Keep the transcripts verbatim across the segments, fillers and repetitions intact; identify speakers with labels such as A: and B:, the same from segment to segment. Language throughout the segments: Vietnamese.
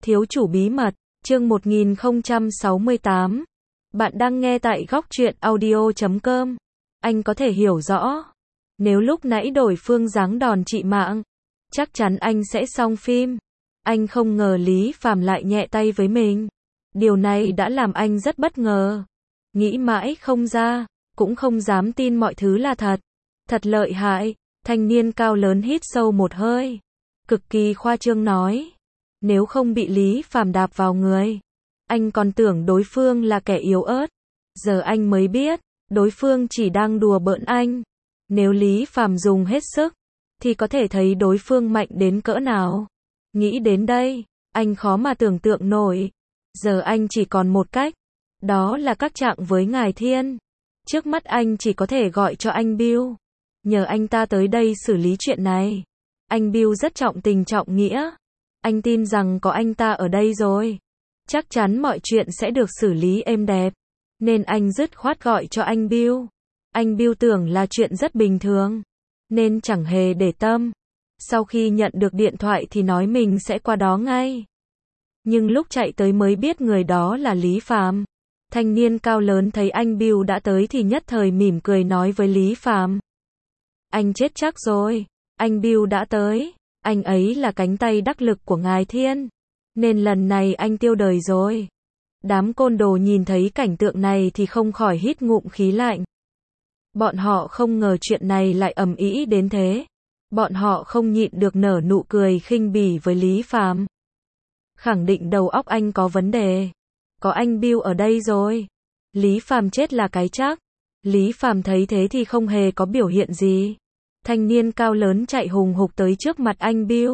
A: Thiếu chủ bí mật, chương một nghìn không trăm sáu mươi tám. Bạn đang nghe tại góc truyện audio chấm com. Anh có thể hiểu rõ. Nếu lúc nãy đối phương giáng đòn trị mạng, chắc chắn anh sẽ xong phim. Anh không ngờ Lý Phàm lại nhẹ tay với mình. Điều này đã làm anh rất bất ngờ. Nghĩ mãi không ra, cũng không dám tin mọi thứ là thật. Thật lợi hại, thanh niên cao lớn hít sâu một hơi. Cực kỳ khoa trương nói. Nếu không bị Lý Phàm đạp vào người, anh còn tưởng đối phương là kẻ yếu ớt. Giờ anh mới biết, đối phương chỉ đang đùa bỡn anh. Nếu Lý Phàm dùng hết sức, thì có thể thấy đối phương mạnh đến cỡ nào. Nghĩ đến đây, anh khó mà tưởng tượng nổi. Giờ anh chỉ còn một cách, đó là các trạng với Ngài Thiên. Trước mắt anh chỉ có thể gọi cho anh Bill, nhờ anh ta tới đây xử lý chuyện này. Anh Bill rất trọng tình trọng nghĩa. Anh tin rằng có anh ta ở đây rồi, chắc chắn mọi chuyện sẽ được xử lý êm đẹp. Nên anh dứt khoát gọi cho anh Bill. Anh Bill tưởng là chuyện rất bình thường, nên chẳng hề để tâm. Sau khi nhận được điện thoại thì nói mình sẽ qua đó ngay. Nhưng lúc chạy tới mới biết người đó là Lý Phàm. Thanh niên cao lớn thấy anh Bill đã tới thì nhất thời mỉm cười nói với Lý Phàm. Anh chết chắc rồi, anh Bill đã tới. Anh ấy là cánh tay đắc lực của Ngài Thiên, nên lần này anh tiêu đời rồi. Đám côn đồ nhìn thấy cảnh tượng này thì không khỏi hít ngụm khí lạnh. Bọn họ không ngờ chuyện này lại ầm ĩ đến thế. Bọn họ không nhịn được nở nụ cười khinh bỉ với Lý Phàm. Khẳng định đầu óc anh có vấn đề. Có anh Bill ở đây rồi, Lý Phàm chết là cái chắc. Lý Phàm thấy thế thì không hề có biểu hiện gì. Thanh niên cao lớn chạy hùng hục tới trước mặt anh Bill,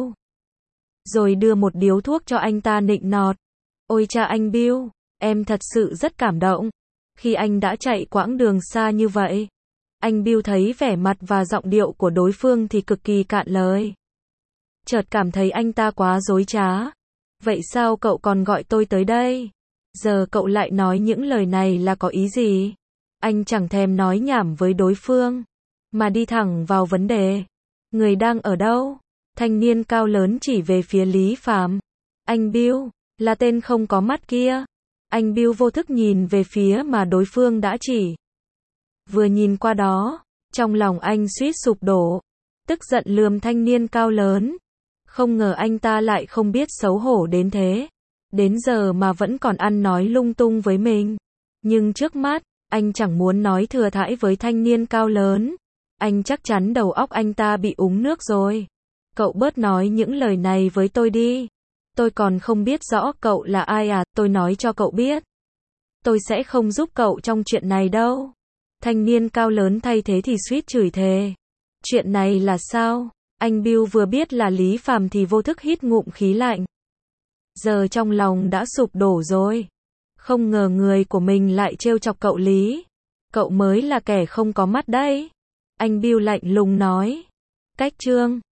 A: rồi đưa một điếu thuốc cho anh ta nịnh nọt. Ôi cha anh Bill, em thật sự rất cảm động. Khi anh đã chạy quãng đường xa như vậy. Anh Bill thấy vẻ mặt và giọng điệu của đối phương thì cực kỳ cạn lời. Chợt cảm thấy anh ta quá dối trá. Vậy sao cậu còn gọi tôi tới đây? Giờ cậu lại nói những lời này là có ý gì? Anh chẳng thèm nói nhảm với đối phương, mà đi thẳng vào vấn đề. Người đang ở đâu? Thanh niên cao lớn chỉ về phía Lý Phàm. Anh Bill, là tên không có mắt kia. Anh Bill vô thức nhìn về phía mà đối phương đã chỉ. Vừa nhìn qua đó, trong lòng anh suýt sụp đổ. Tức giận lườm thanh niên cao lớn. Không ngờ anh ta lại không biết xấu hổ đến thế. Đến giờ mà vẫn còn ăn nói lung tung với mình. Nhưng trước mắt, anh chẳng muốn nói thừa thãi với thanh niên cao lớn. Anh chắc chắn đầu óc anh ta bị uống nước rồi. Cậu bớt nói những lời này với tôi đi. Tôi còn không biết rõ cậu là ai à, tôi nói cho cậu biết. Tôi sẽ không giúp cậu trong chuyện này đâu. Thanh niên cao lớn thay thế thì suýt chửi thề. Chuyện này là sao? Anh Bill vừa biết là Lý Phàm thì vô thức hít ngụm khí lạnh. Giờ trong lòng đã sụp đổ rồi. Không ngờ người của mình lại trêu chọc cậu Lý. Cậu mới là kẻ không có mắt đấy. Anh Bill lạnh lùng nói. Cách chương